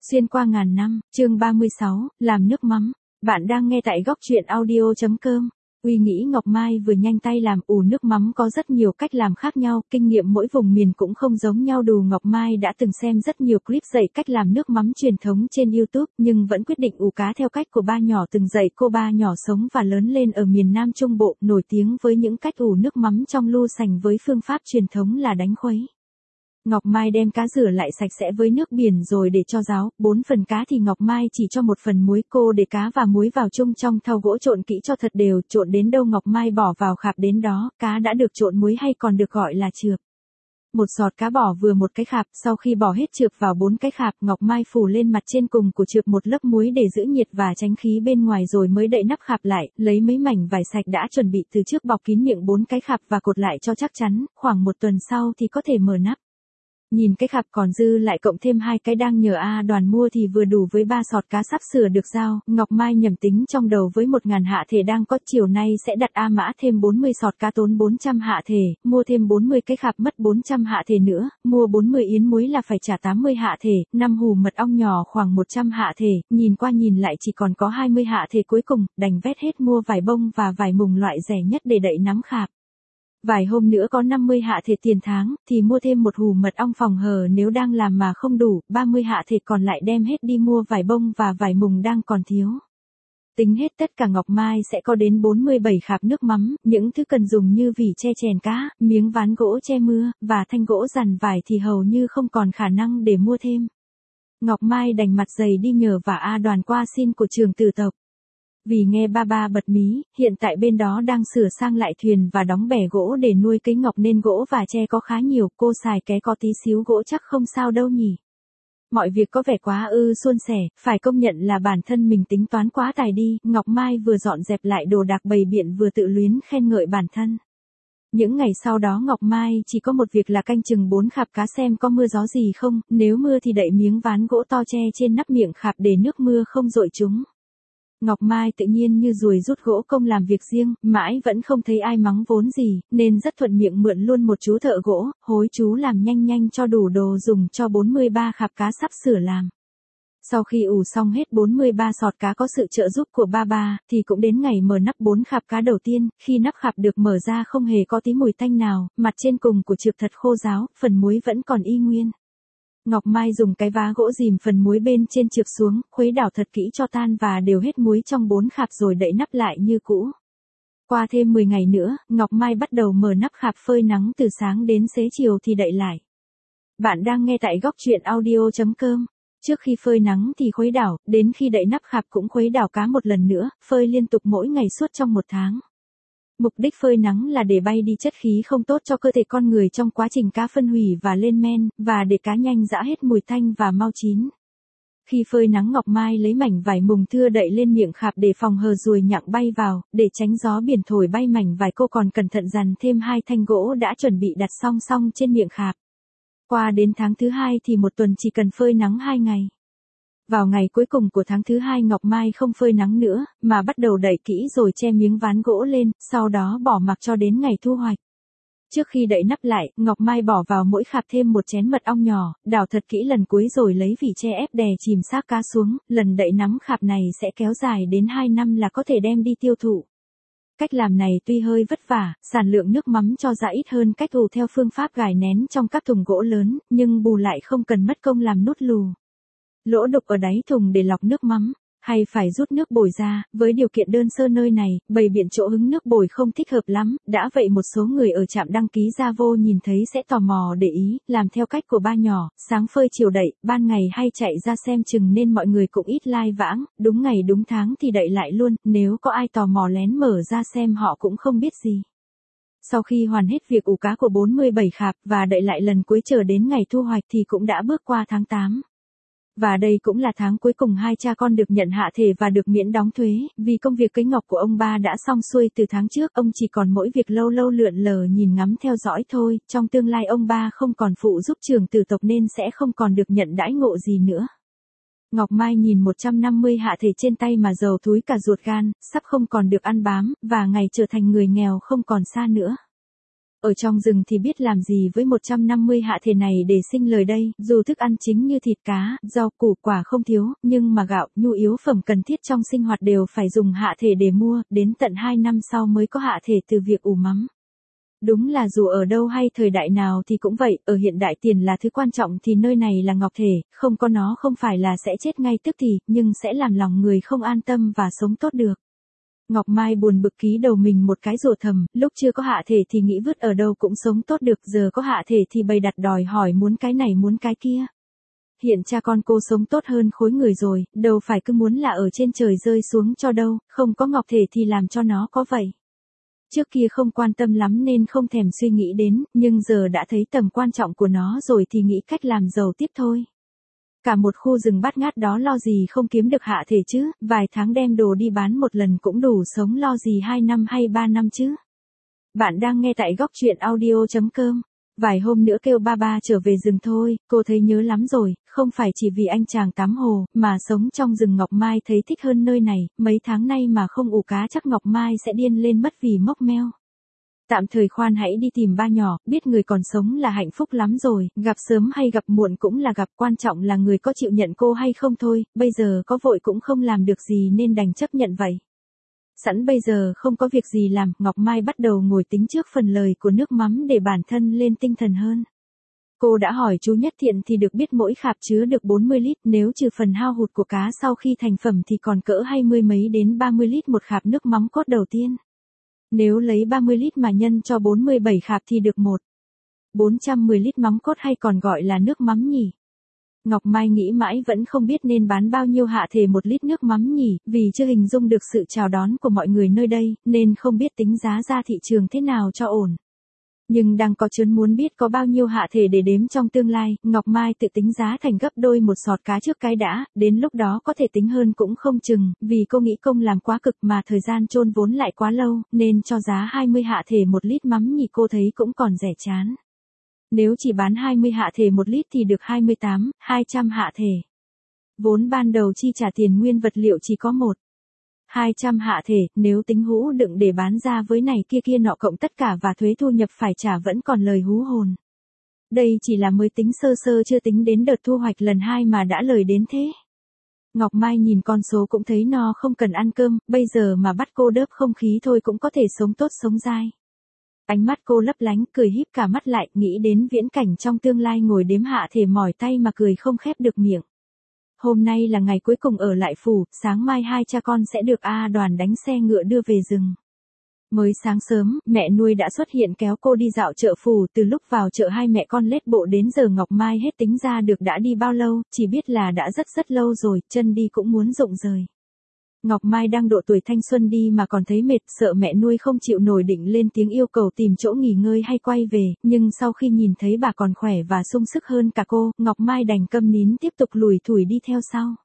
Xuyên qua ngàn năm, chương 36, làm nước mắm. Bạn đang nghe tại góc truyện audio.com. Uy nghĩ Ngọc Mai vừa nhanh tay làm ủ nước mắm có rất nhiều cách làm khác nhau, kinh nghiệm mỗi vùng miền cũng không giống nhau. Đù Ngọc Mai đã từng xem rất nhiều clip dạy cách làm nước mắm truyền thống trên YouTube, nhưng vẫn quyết định ủ cá theo cách của ba nhỏ từng dạy cô. Ba nhỏ sống và lớn lên ở miền Nam Trung Bộ, nổi tiếng với những cách ủ nước mắm trong lu sành với phương pháp truyền thống là đánh khuấy. Ngọc Mai đem cá rửa lại sạch sẽ với nước biển rồi để cho ráo, 4 phần cá thì Ngọc Mai chỉ cho 1 phần muối. Cô để cá và muối vào chung trong thau gỗ trộn kỹ cho thật đều, trộn đến đâu Ngọc Mai bỏ vào khạp đến đó, cá đã được trộn muối hay còn được gọi là chượp. Một giọt cá bỏ vừa một cái khạp, sau khi bỏ hết chượp vào 4 cái khạp, Ngọc Mai phủ lên mặt trên cùng của chượp một lớp muối để giữ nhiệt và tránh khí bên ngoài rồi mới đậy nắp khạp lại, lấy mấy mảnh vải sạch đã chuẩn bị từ trước bọc kín miệng 4 cái khạp và cột lại cho chắc chắn, khoảng 1 tuần sau thì có thể mở nắp. Nhìn cái khạp còn dư lại cộng thêm 2 cái đang nhờ A Đoàn mua thì vừa đủ với 3 sọt cá sắp sửa được giao. Ngọc Mai nhẩm tính trong đầu với 1.000 hạ thể đang có, chiều nay sẽ đặt A Mã thêm 40 sọt cá tốn 400 hạ thể, mua thêm 40 cái khạp mất 400 hạ thể nữa, mua 40 yến muối là phải trả 80 hạ thể, 5 hù mật ong nhỏ khoảng 100 hạ thể, nhìn qua nhìn lại chỉ còn có 20 hạ thể cuối cùng, đành vét hết mua vải bông và vải mùng loại rẻ nhất để đậy nắm khạp. Vài hôm nữa có 50 hạ thể tiền tháng, thì mua thêm 1 hù mật ong phòng hờ nếu đang làm mà không đủ, 30 hạ thể còn lại đem hết đi mua vải bông và vải mùng đang còn thiếu. Tính hết tất cả Ngọc Mai sẽ có đến 47 khạp nước mắm, những thứ cần dùng như vỉ che chèn cá, miếng ván gỗ che mưa, và thanh gỗ dằn vải thì hầu như không còn khả năng để mua thêm. Ngọc Mai đành mặt dày đi nhờ và A Đoàn qua xin của trường tử tộc. Vì nghe ba bật mí, hiện tại bên đó đang sửa sang lại thuyền và đóng bè gỗ để nuôi cây ngọc nên gỗ và tre có khá nhiều, cô xài ké có tí xíu gỗ chắc không sao đâu nhỉ. Mọi việc có vẻ quá suôn sẻ, phải công nhận là bản thân mình tính toán quá tài đi. Ngọc Mai vừa dọn dẹp lại đồ đạc bày biện vừa tự luyến khen ngợi bản thân. Những ngày sau đó Ngọc Mai chỉ có một việc là canh chừng 4 khạp cá xem có mưa gió gì không, nếu mưa thì đậy miếng ván gỗ to che trên nắp miệng khạp để nước mưa không dội chúng. Ngọc Mai tự nhiên như ruồi rút gỗ công làm việc riêng, mãi vẫn không thấy ai mắng vốn gì, nên rất thuận miệng mượn luôn một chú thợ gỗ, hối chú làm nhanh cho đủ đồ dùng cho 43 khạp cá sắp sửa làm. Sau khi ủ xong hết 43 sọt cá có sự trợ giúp của ba, thì cũng đến ngày mở nắp 4 khạp cá đầu tiên, khi nắp khạp được mở ra không hề có tí mùi tanh nào, mặt trên cùng của chượp thật khô ráo, phần muối vẫn còn y nguyên. Ngọc Mai dùng cái vá gỗ dìm phần muối bên trên chượp xuống, khuấy đảo thật kỹ cho tan và đều hết muối trong 4 khạp rồi đậy nắp lại như cũ. Qua thêm 10 ngày nữa, Ngọc Mai bắt đầu mở nắp khạp phơi nắng từ sáng đến xế chiều thì đậy lại. Bạn đang nghe tại góc truyện audio.com. Trước khi phơi nắng thì khuấy đảo, đến khi đậy nắp khạp cũng khuấy đảo cá một lần nữa, phơi liên tục mỗi ngày suốt trong 1 tháng. Mục đích phơi nắng là để bay đi chất khí không tốt cho cơ thể con người trong quá trình cá phân hủy và lên men, và để cá nhanh giã hết mùi tanh và mau chín. Khi phơi nắng Ngọc Mai lấy mảnh vải mùng thưa đậy lên miệng khạp để phòng hờ ruồi nhặng bay vào, để tránh gió biển thổi bay mảnh vải cô còn cẩn thận dằn thêm 2 thanh gỗ đã chuẩn bị đặt song song trên miệng khạp. Qua đến tháng thứ 2 thì 1 tuần chỉ cần phơi nắng 2 ngày. Vào ngày cuối cùng của tháng thứ 2 Ngọc Mai không phơi nắng nữa, mà bắt đầu đậy kỹ rồi che miếng ván gỗ lên, sau đó bỏ mặc cho đến ngày thu hoạch. Trước khi đậy nắp lại, Ngọc Mai bỏ vào mỗi khạp thêm 1 chén mật ong nhỏ, đảo thật kỹ lần cuối rồi lấy vỉ che ép đè chìm xác cá xuống, lần đậy nắm khạp này sẽ kéo dài đến 2 năm là có thể đem đi tiêu thụ. Cách làm này tuy hơi vất vả, sản lượng nước mắm cho ra ít hơn cách ủ theo phương pháp gài nén trong các thùng gỗ lớn, nhưng bù lại không cần mất công làm nút lù. Lỗ đục ở đáy thùng để lọc nước mắm, hay phải rút nước bồi ra, với điều kiện đơn sơ nơi này, bày biện chỗ hứng nước bồi không thích hợp lắm, đã vậy một số người ở trạm đăng ký ra vô nhìn thấy sẽ tò mò để ý, làm theo cách của ba nhỏ, sáng phơi chiều đậy, ban ngày hay chạy ra xem chừng nên mọi người cũng ít lai vãng, đúng ngày đúng tháng thì đậy lại luôn, nếu có ai tò mò lén mở ra xem họ cũng không biết gì. Sau khi hoàn hết việc ủ cá của 47 khạp và đậy lại lần cuối chờ đến ngày thu hoạch thì cũng đã bước qua tháng 8. Và đây cũng là tháng cuối cùng 2 cha con được nhận hạ thể và được miễn đóng thuế, vì công việc cấy ngọc của ông ba đã xong xuôi từ tháng trước, ông chỉ còn mỗi việc lâu lâu lượn lờ nhìn ngắm theo dõi thôi, trong tương lai ông ba không còn phụ giúp trường tử tộc nên sẽ không còn được nhận đãi ngộ gì nữa. Ngọc Mai nhìn 150 hạ thể trên tay mà dầu thúi cả ruột gan, sắp không còn được ăn bám, và ngày trở thành người nghèo không còn xa nữa. Ở trong rừng thì biết làm gì với 150 hạ thể này để sinh lời đây, dù thức ăn chính như thịt cá, rau củ quả không thiếu, nhưng mà gạo, nhu yếu phẩm cần thiết trong sinh hoạt đều phải dùng hạ thể để mua, đến tận 2 năm sau mới có hạ thể từ việc ủ mắm. Đúng là dù ở đâu hay thời đại nào thì cũng vậy, ở hiện đại tiền là thứ quan trọng thì nơi này là ngọc thể, không có nó không phải là sẽ chết ngay tức thì, nhưng sẽ làm lòng người không an tâm và sống tốt được. Ngọc Mai buồn bực ký đầu mình một cái rủa thầm, lúc chưa có hạ thể thì nghĩ vứt ở đâu cũng sống tốt được, giờ có hạ thể thì bày đặt đòi hỏi muốn cái này muốn cái kia. Hiện cha con cô sống tốt hơn khối người rồi, đâu phải cứ muốn là ở trên trời rơi xuống cho đâu, không có ngọc thể thì làm cho nó có vậy. Trước kia không quan tâm lắm nên không thèm suy nghĩ đến, nhưng giờ đã thấy tầm quan trọng của nó rồi thì nghĩ cách làm giàu tiếp thôi. Cả một khu rừng bát ngát đó lo gì không kiếm được hạ thể chứ, vài tháng đem đồ đi bán một lần cũng đủ sống lo gì 2 năm hay 3 năm chứ. Bạn đang nghe tại góc truyện audio.com. Vài hôm nữa kêu ba ba trở về rừng thôi, cô thấy nhớ lắm rồi, không phải chỉ vì anh chàng tắm hồ, mà sống trong rừng Ngọc Mai thấy thích hơn nơi này, mấy tháng nay mà không ủ cá chắc Ngọc Mai sẽ điên lên mất vì mốc meo. Tạm thời khoan hãy đi tìm ba nhỏ, biết người còn sống là hạnh phúc lắm rồi, gặp sớm hay gặp muộn cũng là gặp, quan trọng là người có chịu nhận cô hay không thôi, bây giờ có vội cũng không làm được gì nên đành chấp nhận vậy. Sẵn bây giờ không có việc gì làm, Ngọc Mai bắt đầu ngồi tính trước phần lời của nước mắm để bản thân lên tinh thần hơn. Cô đã hỏi chú Nhất Thiện thì được biết mỗi khạp chứa được 40 lít, nếu trừ phần hao hụt của cá sau khi thành phẩm thì còn cỡ 20 mấy đến 30 lít một khạp nước mắm cốt đầu tiên. Nếu lấy 30 lít mà nhân cho 47 khạp thì được 410 lít mắm cốt hay còn gọi là nước mắm nhỉ. Ngọc Mai nghĩ mãi vẫn không biết nên bán bao nhiêu hạ thể 1 lít nước mắm nhỉ, vì chưa hình dung được sự chào đón của mọi người nơi đây, nên không biết tính giá ra thị trường thế nào cho ổn. Nhưng đang có chớn muốn biết có bao nhiêu hạ thể để đếm trong tương lai, Ngọc Mai tự tính giá thành gấp đôi một sọt cá trước cái đã, đến lúc đó có thể tính hơn cũng không chừng, vì cô nghĩ công làm quá cực mà thời gian chôn vốn lại quá lâu, nên cho giá 20 hạ thể 1 lít mắm nhỉ cô thấy cũng còn rẻ chán. Nếu chỉ bán 20 hạ thể 1 lít thì được 200 hạ thể. Vốn ban đầu chi trả tiền nguyên vật liệu chỉ có 200 hạ thể, nếu tính hũ đựng để bán ra với này kia nọ cộng tất cả và thuế thu nhập phải trả vẫn còn lời hú hồn. Đây chỉ là mới tính sơ sơ chưa tính đến đợt thu hoạch lần 2 mà đã lời đến thế. Ngọc Mai nhìn con số cũng thấy no không cần ăn cơm, bây giờ mà bắt cô đớp không khí thôi cũng có thể sống tốt sống dai. Ánh mắt cô lấp lánh, cười híp cả mắt lại, nghĩ đến viễn cảnh trong tương lai ngồi đếm hạ thể mỏi tay mà cười không khép được miệng. Hôm nay là ngày cuối cùng ở lại phủ, sáng mai hai cha con sẽ được A Đoàn đánh xe ngựa đưa về rừng. Mới sáng sớm, mẹ nuôi đã xuất hiện kéo cô đi dạo chợ phủ, từ lúc vào chợ hai mẹ con lết bộ đến giờ Ngọc Mai hết tính ra được đã đi bao lâu, chỉ biết là đã rất lâu rồi, chân đi cũng muốn rụng rời. Ngọc Mai đang độ tuổi thanh xuân đi mà còn thấy mệt, sợ mẹ nuôi không chịu nổi định lên tiếng yêu cầu tìm chỗ nghỉ ngơi hay quay về, nhưng sau khi nhìn thấy bà còn khỏe và sung sức hơn cả cô, Ngọc Mai đành câm nín tiếp tục lủi thủi đi theo sau.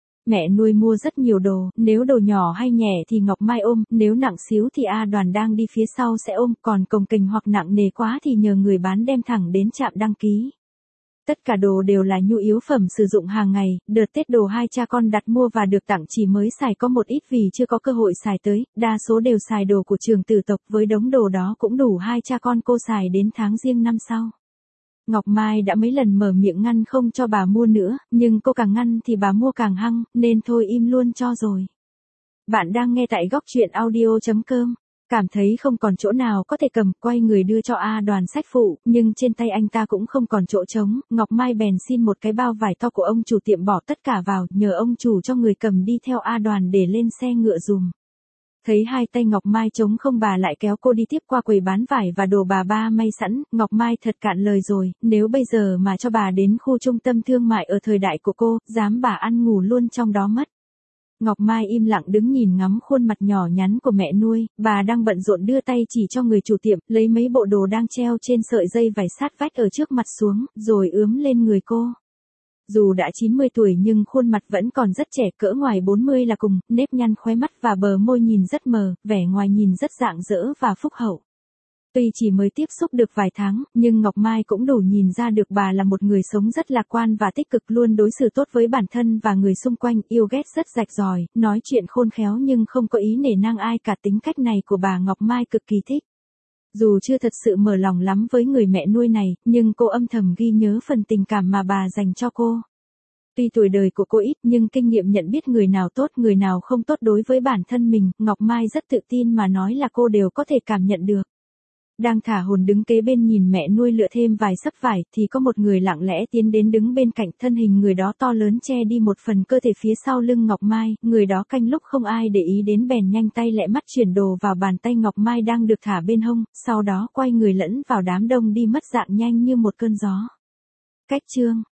Mẹ nuôi mua rất nhiều đồ, nếu đồ nhỏ hay nhẹ thì Ngọc Mai ôm, nếu nặng xíu thì A Đoàn đang đi phía sau sẽ ôm, còn cồng kềnh hoặc nặng nề quá thì nhờ người bán đem thẳng đến trạm đăng ký. Tất cả đồ đều là nhu yếu phẩm sử dụng hàng ngày, đợt Tết đồ hai cha con đặt mua và được tặng chỉ mới xài có một ít vì chưa có cơ hội xài tới, đa số đều xài đồ của Trường Tử tộc, với đống đồ đó cũng đủ hai cha con cô xài đến tháng Giêng năm sau. Ngọc Mai đã mấy lần mở miệng ngăn không cho bà mua nữa, nhưng cô càng ngăn thì bà mua càng hăng, nên thôi im luôn cho rồi. Bạn đang nghe tại góc truyện audio.com. Cảm thấy không còn chỗ nào có thể cầm, quay người đưa cho A Đoàn sách phụ, nhưng trên tay anh ta cũng không còn chỗ trống, Ngọc Mai bèn xin một cái bao vải to của ông chủ tiệm bỏ tất cả vào, nhờ ông chủ cho người cầm đi theo A Đoàn để lên xe ngựa dùm. Thấy hai tay Ngọc Mai trống không bà lại kéo cô đi tiếp qua quầy bán vải và đồ bà ba may sẵn, Ngọc Mai thật cạn lời rồi, nếu bây giờ mà cho bà đến khu trung tâm thương mại ở thời đại của cô, dám bà ăn ngủ luôn trong đó mất. Ngọc Mai im lặng đứng nhìn ngắm khuôn mặt nhỏ nhắn của mẹ nuôi, bà đang bận rộn đưa tay chỉ cho người chủ tiệm, lấy mấy bộ đồ đang treo trên sợi dây vải sát vách ở trước mặt xuống, rồi ướm lên người cô. Dù đã 90 tuổi nhưng khuôn mặt vẫn còn rất trẻ, cỡ ngoài 40 là cùng, nếp nhăn khóe mắt và bờ môi nhìn rất mờ, vẻ ngoài nhìn rất rạng rỡ và phúc hậu. Tuy chỉ mới tiếp xúc được vài tháng, nhưng Ngọc Mai cũng đủ nhìn ra được bà là một người sống rất lạc quan và tích cực, luôn đối xử tốt với bản thân và người xung quanh, yêu ghét rất rạch ròi, nói chuyện khôn khéo nhưng không có ý nể nang ai cả, tính cách này của bà Ngọc Mai cực kỳ thích. Dù chưa thật sự mở lòng lắm với người mẹ nuôi này, nhưng cô âm thầm ghi nhớ phần tình cảm mà bà dành cho cô. Tuy tuổi đời của cô ít nhưng kinh nghiệm nhận biết người nào tốt người nào không tốt đối với bản thân mình, Ngọc Mai rất tự tin mà nói là cô đều có thể cảm nhận được. Đang thả hồn đứng kế bên nhìn mẹ nuôi lựa thêm vài sấp vải thì có một người lặng lẽ tiến đến đứng bên cạnh, thân hình người đó to lớn che đi một phần cơ thể phía sau lưng Ngọc Mai, người đó canh lúc không ai để ý đến bèn nhanh tay lẹ mắt chuyển đồ vào bàn tay Ngọc Mai đang được thả bên hông, sau đó quay người lẫn vào đám đông đi mất dạng nhanh như một cơn gió. Cách chương